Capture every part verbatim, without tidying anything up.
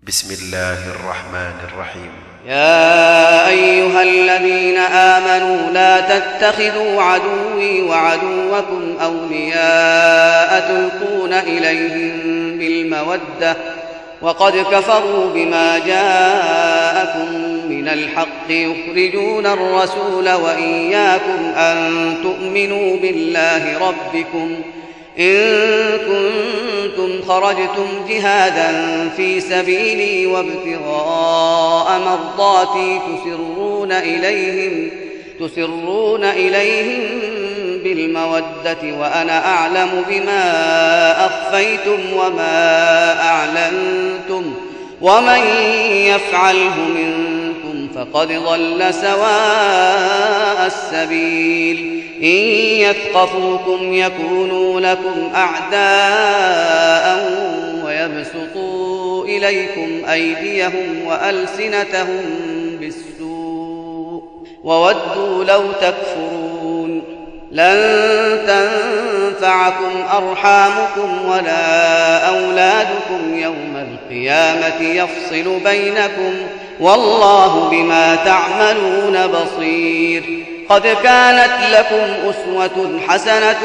بسم الله الرحمن الرحيم. يا أيها الذين آمنوا لا تتخذوا عدوي وعدوكم أولياء تلقون إليهم بالمودة وقد كفروا بما جاءكم من الحق يخرجون الرسول وإياكم أن تؤمنوا بالله ربكم إن كنتم خرجتم جهادا في سبيلي وابتغاء مرضاتي تسرون إليهم, تسرون إليهم بالمودة وأنا أعلم بما أخفيتم وما أعلنتم ومن يفعله منكم فقد ضل سواء السبيل إن يثقفوكم يكونوا لكم أعداء ويبسطوا إليكم أيديهم وألسنتهم بالسوء وودوا لو تكفرون لن تنفعكم أرحامكم ولا أولادكم يوم القيامة يفصل بينكم والله بما تعملون بصير. قد كانت لكم أسوة حسنة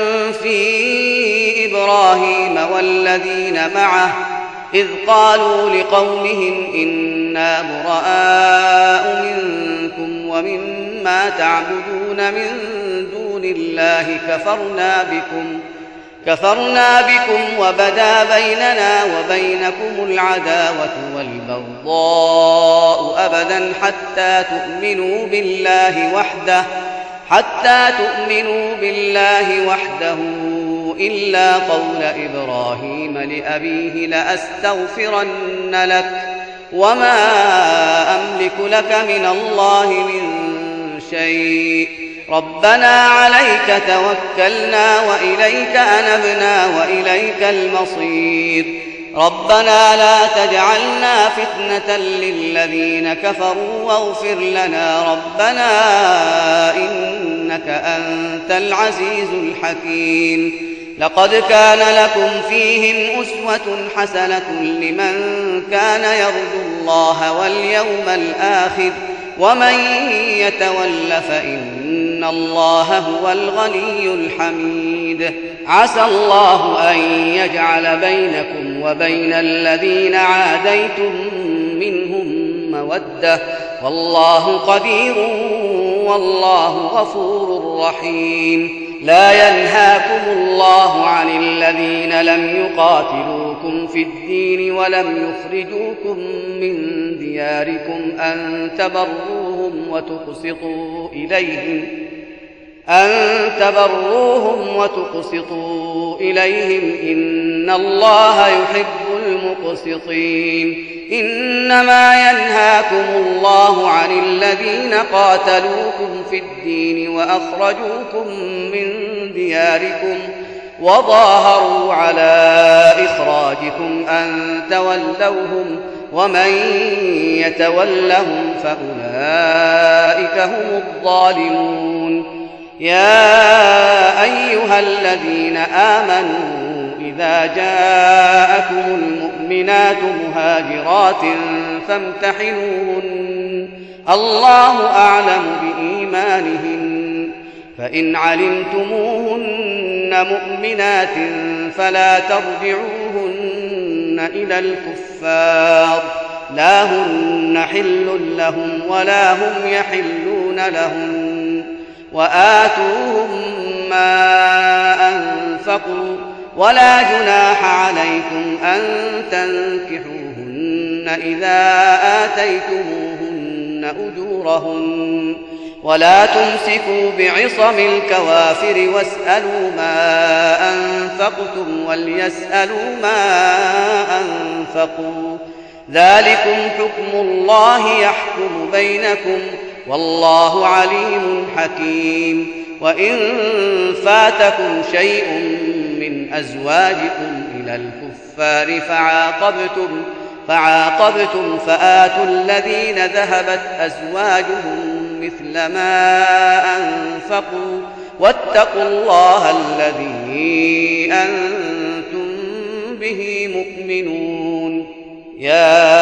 في إبراهيم والذين معه إذ قالوا لقومهم إنا براء منكم ومما تعبدون من دون الله كفرنا بكم كفرنا بكم وبدا بيننا وبينكم العداوة والبغضاء أبدا حتى تؤمنوا بالله وحده حتى تؤمنوا بالله وحده إلا قول إبراهيم لأبيه لأستغفرن لك وما أملك لك من الله من شيء ربنا عليك توكلنا وإليك أنبنا وإليك المصير ربنا لا تجعلنا فتنة للذين كفروا واغفر لنا ربنا إنك أنت العزيز الحكيم. لقد كان لكم فيهم أسوة حسنة لمن كان يرجو الله واليوم الآخر ومن يتول فإن الله هو الغني الحميد. عسى الله أن يجعل بينكم وبين الذين عاديتم منهم مودة والله قدير والله غفور رحيم. لا ينهاكم الله عن الذين لم يقاتلوكم في الدين ولم يخرجوكم من دياركم أن تبروهم وتقسطوا إليهم أن تبروهم وتقسطوا إليهم إن الله يحب المقسطين. إنما ينهاكم الله عن الذين قاتلوكم في الدين وأخرجوكم من دياركم وظاهروا على إخراجكم أن تولوهم ومن يتولهم فأولئك هم الظالمون. يا أيها الذين آمنوا إذا جاءكم المؤمنات مهاجرات فامتحنوهن الله أعلم بإيمانهن فإن علمتموهن مؤمنات فلا ترجعوهن إلى الكفار لا هن حل لهم ولا هم يحلون لهم وآتوهم ما أنفقوا ولا جناح عليكم أن تنكحوهن إذا آتيتموهن أجورهن ولا تمسكوا بعصم الكوافر واسألوا ما أنفقتم وليسألوا ما أنفقوا ذلكم حكم الله يحكم بينكم والله عليم حكيم. وإن فاتكم شيء من أزواجكم إلى الكفار فعاقبتم فعاقبتم فآتوا الذين ذهبت أزواجهم مثل ما أنفقوا واتقوا الله الذي أنتم به مؤمنون. يا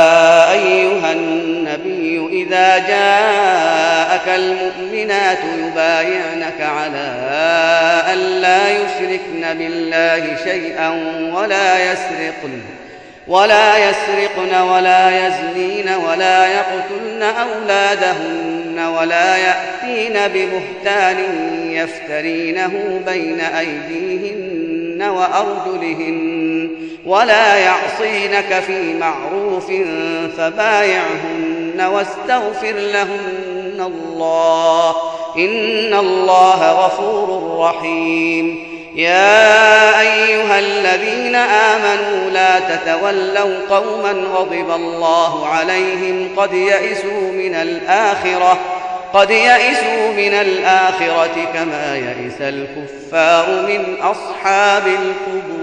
النبي إذا جاءك المؤمنات يبايعنك على أن لا يشركن بالله شيئا ولا يسرقن ولا يسرقن ولا يزنين ولا يقتلن أولادهن ولا يأتين ببهتان يفترينه بين أيديهن وأرجلهن ولا يعصينك في معروف فبايعهن واستغفر لهن الله إن الله غفور رحيم. يا أيها الذين آمنوا لا تتولوا قوما غضب الله عليهم قد يئسوا من الآخرة قد يئسوا من الآخرة كما يئس الكفار من أصحاب القبور.